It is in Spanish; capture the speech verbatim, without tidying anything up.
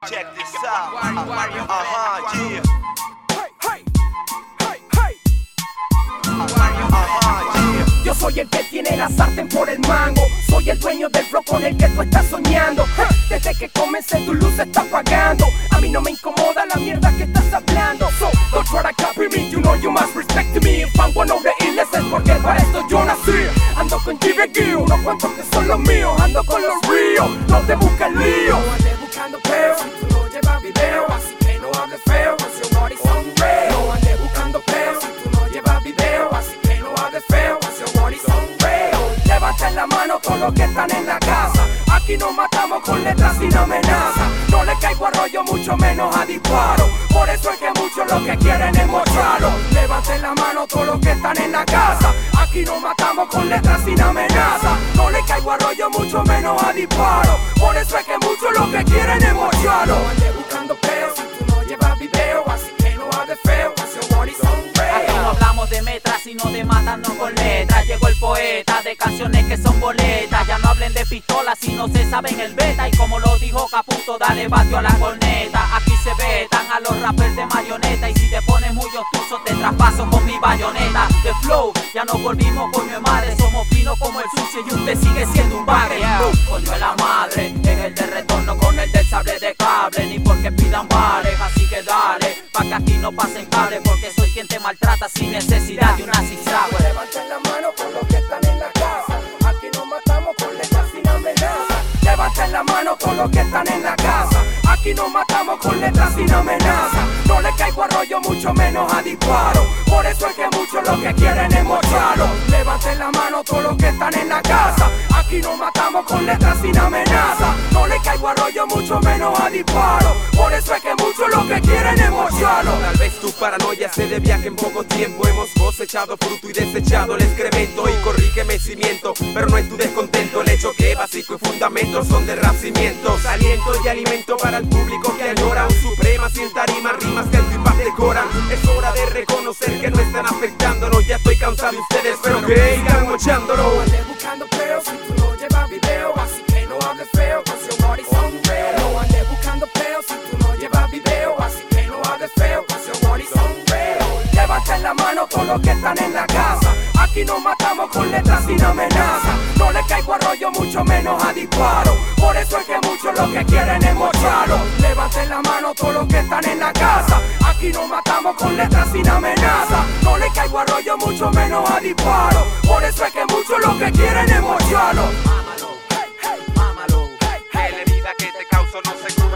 Check this out. Ajá, yeah. Yo soy el que tiene la sartén por el mango. Soy el dueño del flow con el que tú estás soñando. Desde que comencé tu luz está apagando. A mí no me incomoda la mierda que estás hablando. So, don't try to copy me, you know you must respect me. If I'm one of the illest es porque para esto yo nací. Ando con G B G, unos cuantos que son los míos. Ando con los ríos, no te busques lío. No andes buscando peo, si tú no llevas video. Así que no hables feo, cause your body's on real. No andes buscando peo, si tú no llevas video. Así que no hables feo, cause your body's on real. Levanten la mano todos los que están en la casa. Aquí nos matamos con letras sin amenaza. No le caigo a rollo, mucho menos a disparo. Por eso es que muchos lo que quieren es mocharlo. Levanten la mano todos los que están en la casa. Aquí nos matamos con letras sin amenaza. No le caigo a rollo, mucho menos a disparo. Por eso es que muchos lo que quieren es mocharlo. No andes buscando peo si tú no llevas video. Así que no hables feo, cause your body's on real. Aquí no hablamos de metras, sino de matarnos con letras. Llegó el poeta de canciones que son boletas. Ya no hablen de pistolas si no se saben el beta. Y como lo dijo Caputo, dale batio a la corneta. Aquí se vetan a los rappers de mayoneta. Y si te pones muy obtuso te traspaso con mi bayoneta. De flow, ya nos volvimos coño de madre. Somos finos como el sucio y usted sigue siendo un bagre. Yeah. Coño de la madre, en el de retorno con el del sable de cable. Ni porque pidan bares, así que dale, pa' que aquí no pasen cables. Porque soy quien te maltrata sin necesidad de una zigzag. Levanten la mano con los que están en la casa. Aquí nos matamos con letras sin amenaza. Levanten la mano con los que están en la casa. Aquí nos matamos con letras sin amenaza. No le caigo a rollo, mucho menos a disparo. Por eso es que muchos lo que quieren es mocharlo. Levanten la mano todos los que están en la casa. Aquí nos matamos con letras sin amenaza. No le caigo a rollo, mucho menos a disparo. Por eso es que muchos lo que quieren es mocharlo. Tal vez tu paranoia se debía que en poco tiempo hemos cosechado fruto y desechado el excremento. Y corrígeme si miento, pero no es tu descontento el hecho que básico y fundamento son de rap cimientos. Aliento y alimento para el público que añora un suprema sin tarima, rimas que el paz decoran. Es hora de reconocer que no están afectándonos. Ya estoy cansado de ustedes, pero que sigan mochándolo. No andes buscando peo si tú no llevas video. Así que no hables feo, cause your body's on real. No andes buscando peo si tú no llevas video. Así que no hables feo, cause your body's on real. Levanten la mano todos los que están en la casa. Aquí nos matamos con letras sin amenaza. No le caigo a rollo, mucho menos a disparo. Por eso es que muchos lo que quieren es mocharlo. Levanten la mano todos los que están en la casa. Aquí nos matamos con letras sin amenaza. No le caigo a rollo, mucho menos a disparo. Por eso es que muchos lo que quieren es mocharlo. Mámalo, hey, hey, mámalo, hey, hey. Que la herida que te causo no se cura.